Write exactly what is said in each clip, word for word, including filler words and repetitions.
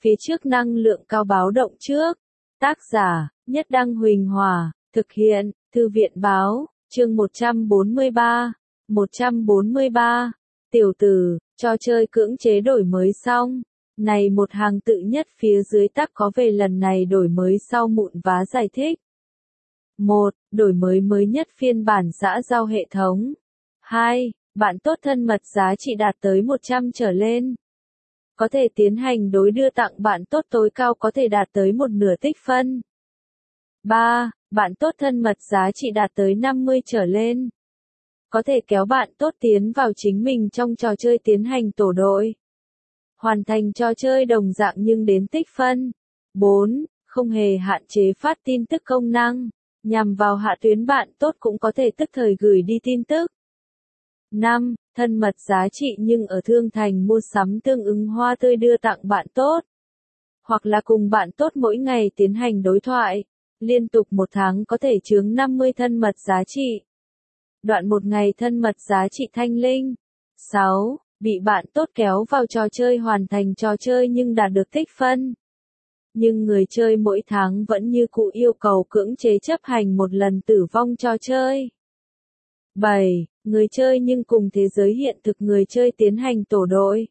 phía trước năng lượng cao báo động trước. Tác giả, Nhất Đăng Huỳnh Hòa, thực hiện, Thư viện báo, chương một trăm bốn mươi ba. một trăm bốn mươi ba. Tiểu tử, trò chơi cưỡng chế đổi mới xong. Này một hàng tự nhất phía dưới tab có về lần này đổi mới sau mụn vá giải thích. một. Đổi mới mới nhất phiên bản xã giao hệ thống. hai. Bạn tốt thân mật giá trị đạt tới một trăm trở lên. Có thể tiến hành đối đưa tặng bạn tốt tối cao có thể đạt tới một nửa tích phân. ba. Bạn tốt thân mật giá trị đạt tới năm mươi trở lên. Có thể kéo bạn tốt tiến vào chính mình trong trò chơi tiến hành tổ đội. Hoàn thành trò chơi đồng dạng nhưng đến tích phân. bốn. Không hề hạn chế phát tin tức công năng. Nhằm vào hạ tuyến bạn tốt cũng có thể tức thời gửi đi tin tức. năm. Thân mật giá trị nhưng ở thương thành mua sắm tương ứng hoa tươi đưa tặng bạn tốt. Hoặc là cùng bạn tốt mỗi ngày tiến hành đối thoại. Liên tục một tháng có thể chướng năm mươi thân mật giá trị. Đoạn một ngày thân mật giá trị thanh linh. sáu. Bị bạn tốt kéo vào trò chơi hoàn thành trò chơi nhưng đạt được tích phân. Nhưng người chơi mỗi tháng vẫn như cũ yêu cầu cưỡng chế chấp hành một lần tử vong trò chơi. bảy. Người chơi nhưng cùng thế giới hiện thực người chơi tiến hành tổ đội.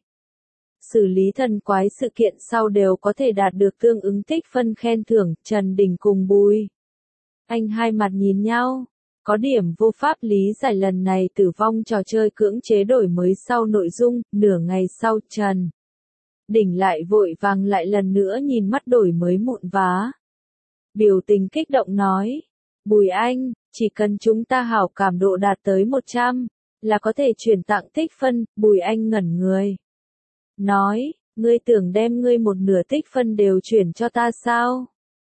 Xử lý thần quái sự kiện sau đều có thể đạt được tương ứng tích phân khen thưởng. Trần Đình cùng Bùi Anh hai mặt nhìn nhau. Có điểm vô pháp lý giải lần này tử vong trò chơi cưỡng chế đổi mới sau nội dung. Nửa ngày sau Trần Đình lại vội vàng lại lần nữa nhìn mắt đổi mới mụn vá. Biểu tình kích động nói. Bùi Anh, chỉ cần chúng ta hảo cảm độ đạt tới một trăm, là có thể chuyển tặng tích phân. Bùi Anh ngẩn người. Nói, ngươi tưởng đem ngươi một nửa tích phân đều chuyển cho ta sao?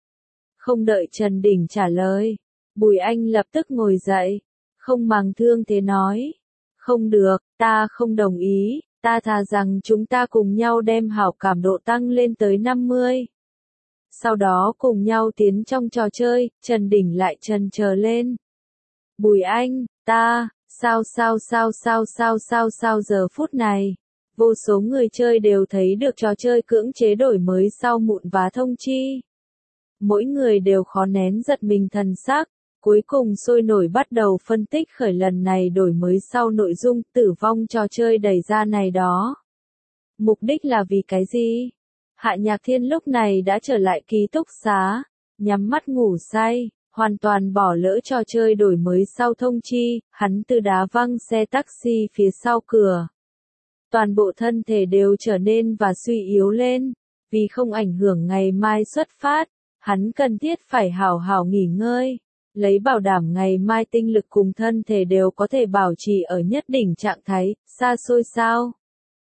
Không đợi Trần Đình trả lời. Bùi Anh lập tức ngồi dậy. Không màng thương thế nói. Không được, ta không đồng ý. Ta thà rằng chúng ta cùng nhau đem hảo cảm độ tăng lên tới năm mươi. Sau đó cùng nhau tiến trong trò chơi. Trần Đình lại chần chờ lên. Bùi Anh, ta, sao sao sao sao sao sao sao giờ phút này. Vô số người chơi đều thấy được trò chơi cưỡng chế đổi mới sau mụn vá thông chi. Mỗi người đều khó nén giật mình thần sắc. Cuối cùng sôi nổi bắt đầu phân tích khởi lần này đổi mới sau nội dung tử vong trò chơi đẩy ra này đó. Mục đích là vì cái gì? Hạ Nhạc Thiên lúc này đã trở lại ký túc xá, nhắm mắt ngủ say, hoàn toàn bỏ lỡ trò chơi đổi mới sau thông chi, hắn từ đá văng xe taxi phía sau cửa. Toàn bộ thân thể đều trở nên và suy yếu lên, vì không ảnh hưởng ngày mai xuất phát, hắn cần thiết phải hảo hảo nghỉ ngơi. Lấy bảo đảm ngày mai tinh lực cùng thân thể đều có thể bảo trì ở nhất đỉnh trạng thái, xa xôi sao.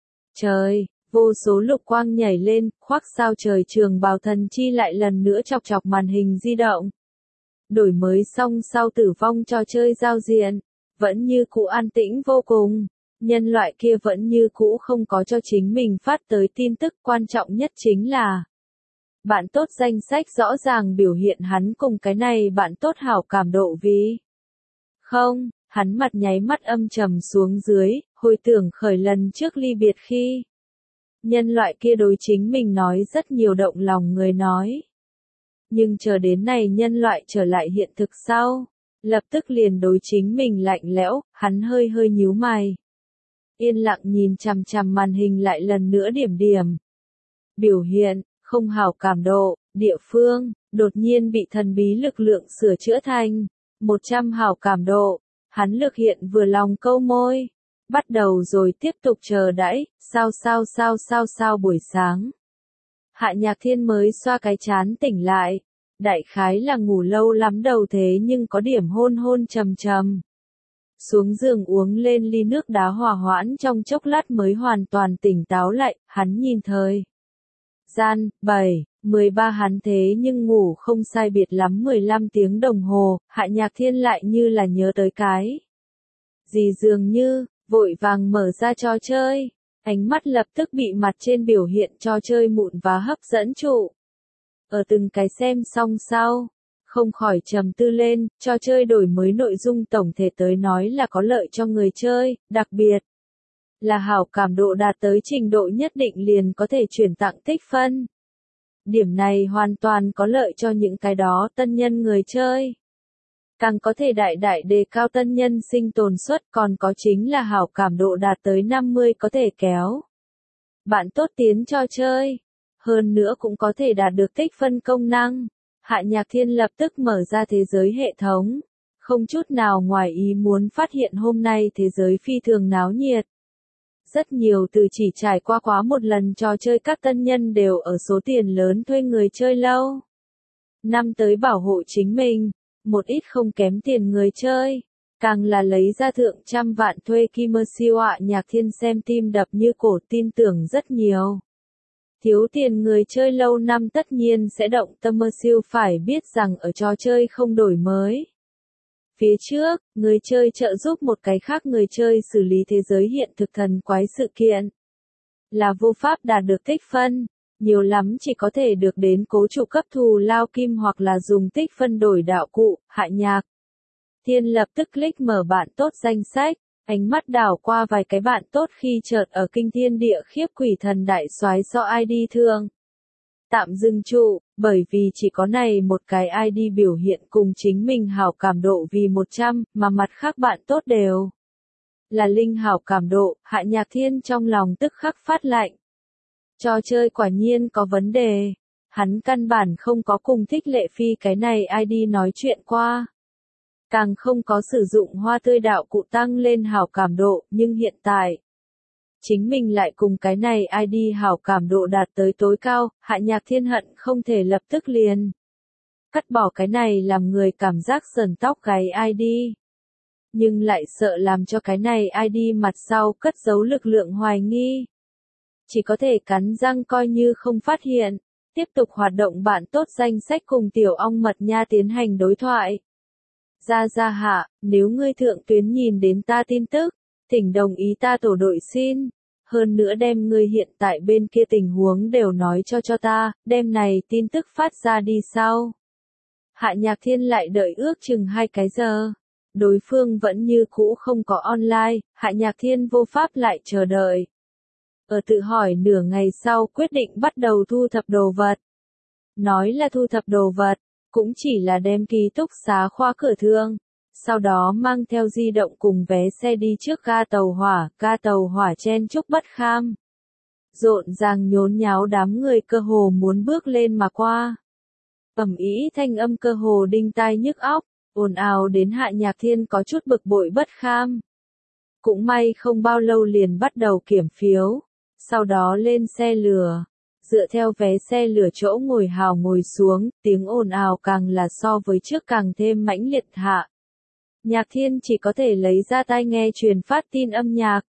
Trời, vô số lục quang nhảy lên, khoác sao trời trường bào thần chi lại lần nữa chọc chọc màn hình di động. Đổi mới xong sau tử vong trò chơi giao diện, vẫn như cũ an tĩnh vô cùng. Nhân loại kia vẫn như cũ không có cho chính mình phát tới tin tức, quan trọng nhất chính là bạn tốt danh sách rõ ràng biểu hiện hắn cùng cái này bạn tốt hảo cảm độ vì. Không, hắn mặt nháy mắt âm trầm xuống dưới, hồi tưởng khởi lần trước ly biệt khi. Nhân loại kia đối chính mình nói rất nhiều động lòng người nói. Nhưng chờ đến này nhân loại trở lại hiện thực sau, lập tức liền đối chính mình lạnh lẽo, hắn hơi hơi nhíu mày. Yên lặng nhìn chằm chằm màn hình lại lần nữa điểm điểm. Biểu hiện, không hảo cảm độ, địa phương, đột nhiên bị thần bí lực lượng sửa chữa thành một trăm hảo cảm độ. Hắn lực hiện vừa lòng câu môi. Bắt đầu rồi tiếp tục chờ đãi, sao sao sao sao sao buổi sáng. Hạ Nhạc Thiên mới xoa cái chán tỉnh lại. Đại khái là ngủ lâu lắm đầu thế nhưng có điểm hôn hôn trầm trầm. Xuống giường uống lên ly nước đá hòa hoãn trong chốc lát mới hoàn toàn tỉnh táo lại, hắn nhìn thời gian, bảy, mười ba hắn thế nhưng ngủ không sai biệt lắm mười lăm tiếng đồng hồ, Hạ Nhạc Thiên lại như là nhớ tới cái gì dường như, vội vàng mở ra trò chơi, ánh mắt lập tức bị mặt trên biểu hiện trò chơi mụn vá hấp dẫn trụ. Ở từng cái xem xong sau, không khỏi trầm tư lên, trò chơi đổi mới nội dung tổng thể tới nói là có lợi cho người chơi, đặc biệt là hảo cảm độ đạt tới trình độ nhất định liền có thể chuyển tặng tích phân. Điểm này hoàn toàn có lợi cho những cái đó tân nhân người chơi. Càng có thể đại đại đề cao tân nhân sinh tồn suất, còn có chính là hảo cảm độ đạt tới năm mươi có thể kéo bạn tốt tiến cho chơi. Hơn nữa cũng có thể đạt được tích phân công năng. Hạ Nhạc Thiên lập tức mở ra thế giới hệ thống. Không chút nào ngoài ý muốn phát hiện hôm nay thế giới phi thường náo nhiệt. Rất nhiều từ chỉ trải qua quá một lần trò chơi các tân nhân đều ở số tiền lớn thuê người chơi lâu năm tới bảo hộ chính mình. Một ít không kém tiền người chơi, càng là lấy ra thượng trăm vạn thuê Kimmer siêu. Hạ Nhạc Thiên xem tim đập như cổ, tin tưởng rất nhiều. Thiếu tiền người chơi lâu năm tất nhiên sẽ động tâm. Siêu phải biết rằng ở trò chơi không đổi mới phía trước, người chơi trợ giúp một cái khác người chơi xử lý thế giới hiện thực thần quái sự kiện. Là vô pháp đạt được tích phân, nhiều lắm chỉ có thể được đến cố trụ cấp thù lao kim hoặc là dùng tích phân đổi đạo cụ. Hạ Nhạc Thiên lập tức click mở bạn tốt danh sách, ánh mắt đảo qua vài cái bạn tốt khi chợt ở kinh thiên địa khiếp quỷ thần đại soái do i đê thường. Tạm dừng trụ, bởi vì chỉ có này một cái i đê biểu hiện cùng chính mình hảo cảm độ vì một trăm, mà mặt khác bạn tốt đều là linh hảo cảm độ. Hạ Nhạc Thiên trong lòng tức khắc phát lạnh. Trò chơi quả nhiên có vấn đề. Hắn căn bản không có cùng Thích Lệ Phi cái này i đê nói chuyện qua. Càng không có sử dụng hoa tươi đạo cụ tăng lên hảo cảm độ, nhưng hiện tại chính mình lại cùng cái này i đê hảo cảm độ đạt tới tối cao. Hạ Nhạc Thiên hận không thể lập tức liền cắt bỏ cái này làm người cảm giác sờn tóc gáy i đê. Nhưng lại sợ làm cho cái này i đê mặt sau cất giấu lực lượng hoài nghi. Chỉ có thể cắn răng coi như không phát hiện, tiếp tục hoạt động bạn tốt danh sách cùng Tiểu Ong Mật Nha tiến hành đối thoại. Gia Gia Hạ, nếu ngươi thượng tuyến nhìn đến ta tin tức, thỉnh đồng ý ta tổ đội xin. Hơn nữa đem ngươi hiện tại bên kia tình huống đều nói cho cho ta, đem này tin tức phát ra đi sau. Hạ Nhạc Thiên lại đợi ước chừng hai cái giờ. Đối phương vẫn như cũ không có online, Hạ Nhạc Thiên vô pháp lại chờ đợi. Ở tự hỏi nửa ngày sau quyết định bắt đầu thu thập đồ vật. Nói là thu thập đồ vật, cũng chỉ là đem ký túc xá khóa cửa thương. Sau đó mang theo di động cùng vé xe đi trước ga tàu hỏa, ga tàu hỏa chen chúc bất kham. Rộn ràng nhốn nháo đám người cơ hồ muốn bước lên mà qua. Ầm ĩ thanh âm cơ hồ đinh tai nhức óc, ồn ào đến Hạ Nhạc Thiên có chút bực bội bất kham. Cũng may không bao lâu liền bắt đầu kiểm phiếu, sau đó lên xe lửa. Dựa theo vé xe lửa chỗ ngồi hào ngồi xuống, tiếng ồn ào càng là so với trước càng thêm mãnh liệt. Hạ Nhạc Thiên chỉ có thể lấy ra tai nghe truyền phát tin âm nhạc.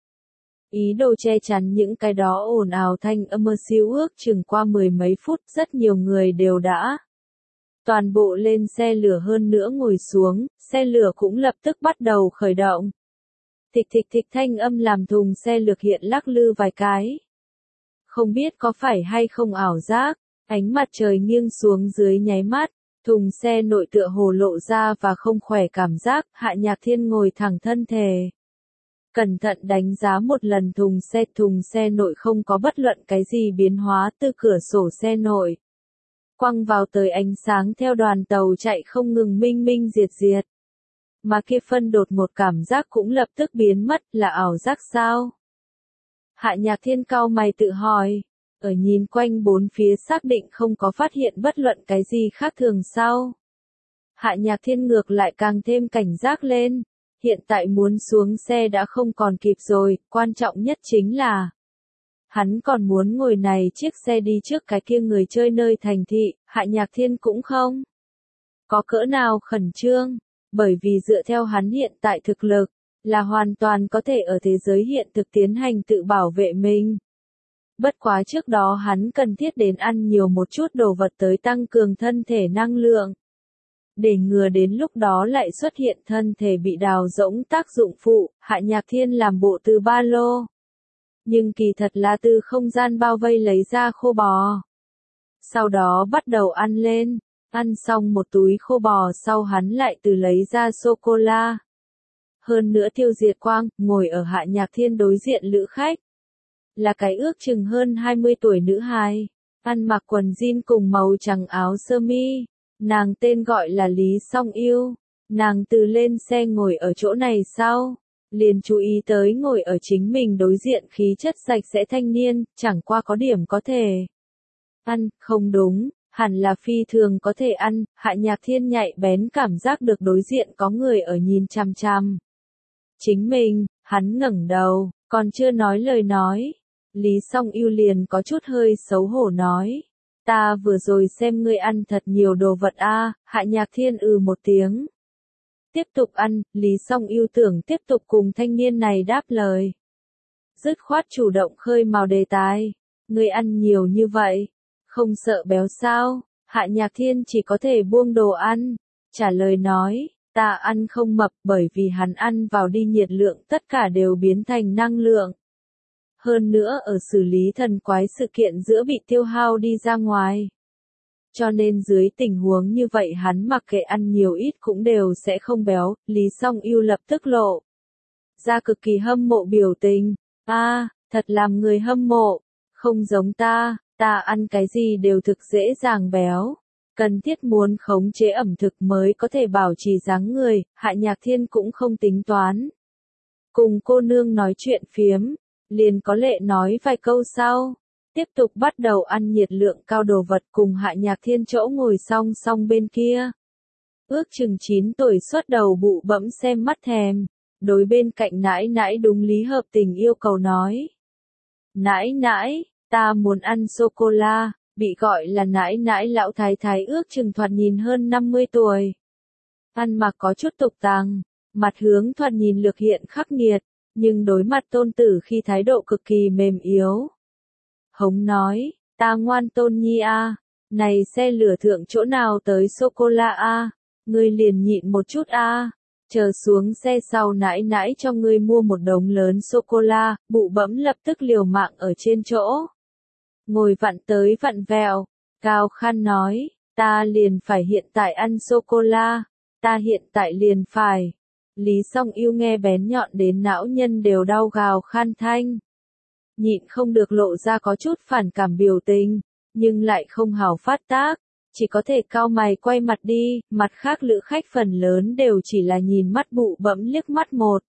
Ý đồ che chắn những cái đó ồn ào thanh âm. Siêu ước chừng qua mười mấy phút rất nhiều người đều đã toàn bộ lên xe lửa, hơn nữa ngồi xuống, xe lửa cũng lập tức bắt đầu khởi động. Thịch thịch thịch thanh âm làm thùng xe lược hiện lắc lư vài cái. Không biết có phải hay không ảo giác, ánh mặt trời nghiêng xuống dưới nháy mắt, thùng xe nội tựa hồ lộ ra và không khỏe cảm giác. Hạ Nhạc Thiên ngồi thẳng thân thể, cẩn thận đánh giá một lần thùng xe. Thùng xe nội không có bất luận cái gì biến hóa, từ cửa sổ xe nội quăng vào tới ánh sáng theo đoàn tàu chạy không ngừng minh minh diệt diệt. Mà kia phân đột một cảm giác cũng lập tức biến mất, là ảo giác sao? Hạ Nhạc Thiên cau mày tự hỏi, ở nhìn quanh bốn phía xác định không có phát hiện bất luận cái gì khác thường sau. Hạ Nhạc Thiên ngược lại càng thêm cảnh giác lên, hiện tại muốn xuống xe đã không còn kịp rồi, quan trọng nhất chính là hắn còn muốn ngồi này chiếc xe đi trước cái kia người chơi nơi thành thị. Hạ Nhạc Thiên cũng không có cỡ nào khẩn trương, bởi vì dựa theo hắn hiện tại thực lực, là hoàn toàn có thể ở thế giới hiện thực tiến hành tự bảo vệ mình. Bất quá trước đó hắn cần thiết đến ăn nhiều một chút đồ vật tới tăng cường thân thể năng lượng, để ngừa đến lúc đó lại xuất hiện thân thể bị đào rỗng tác dụng phụ. Hạ Nhạc Thiên làm bộ từ ba lô, nhưng kỳ thật là từ không gian bao vây lấy ra khô bò. Sau đó bắt đầu ăn lên, ăn xong một túi khô bò sau hắn lại từ lấy ra sô-cô-la. Hơn nữa Tiêu Diệt Quang, ngồi ở Hạ Nhạc Thiên đối diện lữ khách. Là cái ước chừng hơn hai mươi tuổi nữ hài. ăn mặc quần jean cùng màu trắng áo sơ mi. Nàng tên gọi là Lý Song Yêu. Nàng từ lên xe ngồi ở chỗ này sau, liền chú ý tới ngồi ở chính mình đối diện khí chất sạch sẽ thanh niên, chẳng qua có điểm có thể ăn, không đúng, hẳn là phi thường có thể ăn. Hạ Nhạc Thiên nhạy bén cảm giác được đối diện có người ở nhìn chằm chằm chính mình, hắn ngẩng đầu, còn chưa nói lời nói. Lý Song Yêu liền có chút hơi xấu hổ nói, ta vừa rồi xem ngươi ăn thật nhiều đồ vật a. Hạ Nhạc Thiên ừ một tiếng. Tiếp tục ăn, Lý Song Yêu tưởng tiếp tục cùng thanh niên này đáp lời. Dứt khoát chủ động khơi mào đề tài. Ngươi ăn nhiều như vậy, không sợ béo sao? Hạ Nhạc Thiên chỉ có thể buông đồ ăn, trả lời nói, ta ăn không mập bởi vì hắn ăn vào đi nhiệt lượng tất cả đều biến thành năng lượng. Hơn nữa ở xử lý thần quái sự kiện giữa bị tiêu hao đi ra ngoài. Cho nên dưới tình huống như vậy hắn mặc kệ ăn nhiều ít cũng đều sẽ không béo. Lý Song Yêu lập tức lộ ra cực kỳ hâm mộ biểu tình. A, à, thật làm người hâm mộ, không giống ta, ta ăn cái gì đều thực dễ dàng béo. Cần thiết muốn khống chế ẩm thực mới có thể bảo trì dáng người. Hạ Nhạc Thiên cũng không tính toán cùng cô nương nói chuyện phiếm, liền có lệ nói vài câu sau. Tiếp tục bắt đầu ăn nhiệt lượng cao đồ vật cùng Hạ Nhạc Thiên chỗ ngồi song song bên kia. Ước chừng chín tuổi xuất đầu bụ bẫm xem mắt thèm, đối bên cạnh nãi nãi đúng lý hợp tình yêu cầu nói. Nãi nãi, ta muốn ăn sô-cô-la, bị gọi là nãi nãi lão thái thái ước chừng thoạt nhìn hơn năm mươi tuổi. Ăn mặc có chút tục tàng, mặt hướng thoạt nhìn lược hiện khắc nghiệt, nhưng đối mặt tôn tử khi thái độ cực kỳ mềm yếu. Hống nói, ta ngoan tôn nhi a, này xe lửa thượng chỗ nào tới sô-cô-la a, ngươi liền nhịn một chút a, chờ xuống xe sau nãi nãi cho ngươi mua một đống lớn sô-cô-la. Bụ bẫm lập tức liều mạng ở trên chỗ ngồi vặn tới vặn vẹo, cao khăn nói, ta liền phải hiện tại ăn sô-cô-la, ta hiện tại liền phải. Lý Song Yêu nghe bén nhọn đến não nhân đều đau gào khan thanh. Nhịn không được lộ ra có chút phản cảm biểu tình, nhưng lại không hào phát tác, chỉ có thể cau mày quay mặt đi. Mặt khác lữ khách phần lớn đều chỉ là nhìn mắt bụ bẫm liếc mắt một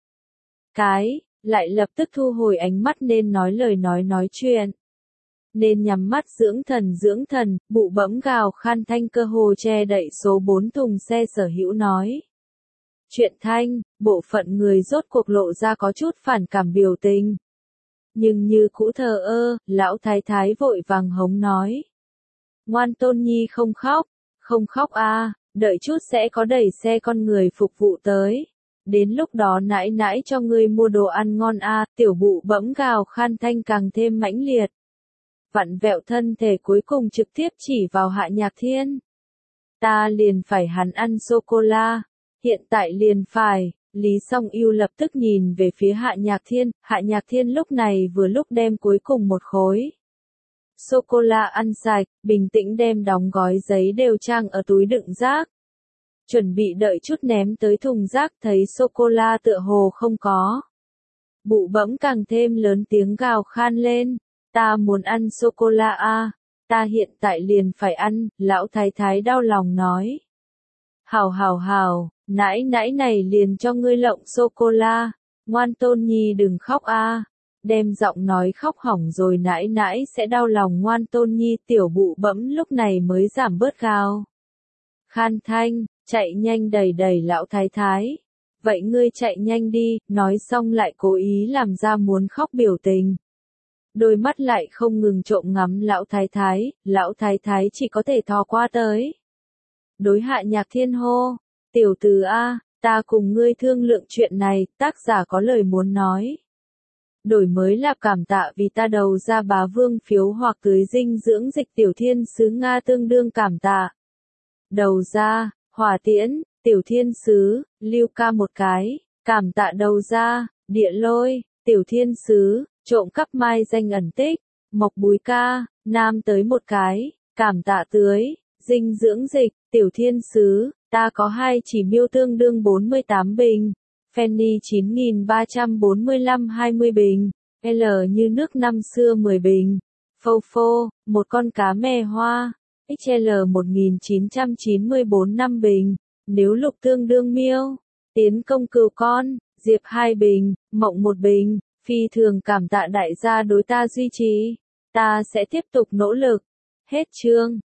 cái, lại lập tức thu hồi ánh mắt nên nói lời nói nói chuyện. Nên nhắm mắt dưỡng thần dưỡng thần. Bụ bẫm gào khan thanh cơ hồ che đậy số bốn thùng xe sở hữu nói. Chuyện thanh, bộ phận người rốt cuộc lộ ra có chút phản cảm biểu tình. Nhưng như cũ thờ ơ, lão thái thái vội vàng hống nói. Ngoan tôn nhi không khóc, không khóc a, đợi chút sẽ có đẩy xe con người phục vụ tới. Đến lúc đó nãi nãi cho ngươi mua đồ ăn ngon a. Tiểu bụ bẫm gào khan thanh càng thêm mãnh liệt. Vặn vẹo thân thể cuối cùng trực tiếp chỉ vào Hạ Nhạc Thiên. Ta liền phải hắn ăn sô-cô-la, hiện tại liền phải. Lý Song Yêu lập tức nhìn về phía Hạ Nhạc Thiên. Hạ Nhạc Thiên lúc này vừa lúc đem cuối cùng một khối sô-cô-la ăn sạch, bình tĩnh đem đóng gói giấy đều trang ở túi đựng rác. Chuẩn bị đợi chút ném tới thùng rác, thấy sô-cô-la tựa hồ không có. Bụ bẫm càng thêm lớn tiếng gào khan lên. Ta muốn ăn sô-cô-la a, ta hiện tại liền phải ăn. Lão thái thái đau lòng nói. Hào hào hào, nãi nãi này liền cho ngươi lộng sô-cô-la. Ngoan tôn nhi đừng khóc a. Đem giọng nói khóc hỏng rồi nãi nãi sẽ đau lòng ngoan tôn nhi. Tiểu bụ bẫm lúc này mới giảm bớt gào khan thanh, chạy nhanh đẩy đẩy lão thái thái. Vậy ngươi chạy nhanh đi, nói xong lại cố ý làm ra muốn khóc biểu tình. Đôi mắt lại không ngừng trộm ngắm lão thái thái, lão thái thái chỉ có thể thò qua tới. Đối Hạ Nhạc Thiên hô, tiểu tử a, ta cùng ngươi thương lượng chuyện này, tác giả có lời muốn nói. Đổi mới là cảm tạ vì ta đầu ra bá vương phiếu hoặc tưới dinh dưỡng dịch tiểu thiên sứ Nga tương đương cảm tạ. Đầu ra, hỏa tiễn, tiểu thiên sứ, lưu ca một cái, cảm tạ đầu ra, địa lôi, tiểu thiên sứ, trộm cắp mai danh ẩn tích, mộc búi ca, nam tới một cái, cảm tạ tưới, dinh dưỡng dịch, tiểu thiên sứ, ta có hai chỉ miêu tương đương bốn mươi tám bình, Fanny chín nghìn ba trăm bốn mươi lăm hai mươi bình, L như nước năm xưa mười bình, Phâu phô, một con cá mè hoa. ích lờ một nghìn chín trăm chín mươi bốn năm bình. Nếu lục tương đương miêu. Tiến công cừu con. Diệp hai bình. Mộng một bình. Phi thường cảm tạ đại gia đối ta duy trì. Ta sẽ tiếp tục nỗ lực. Hết chương.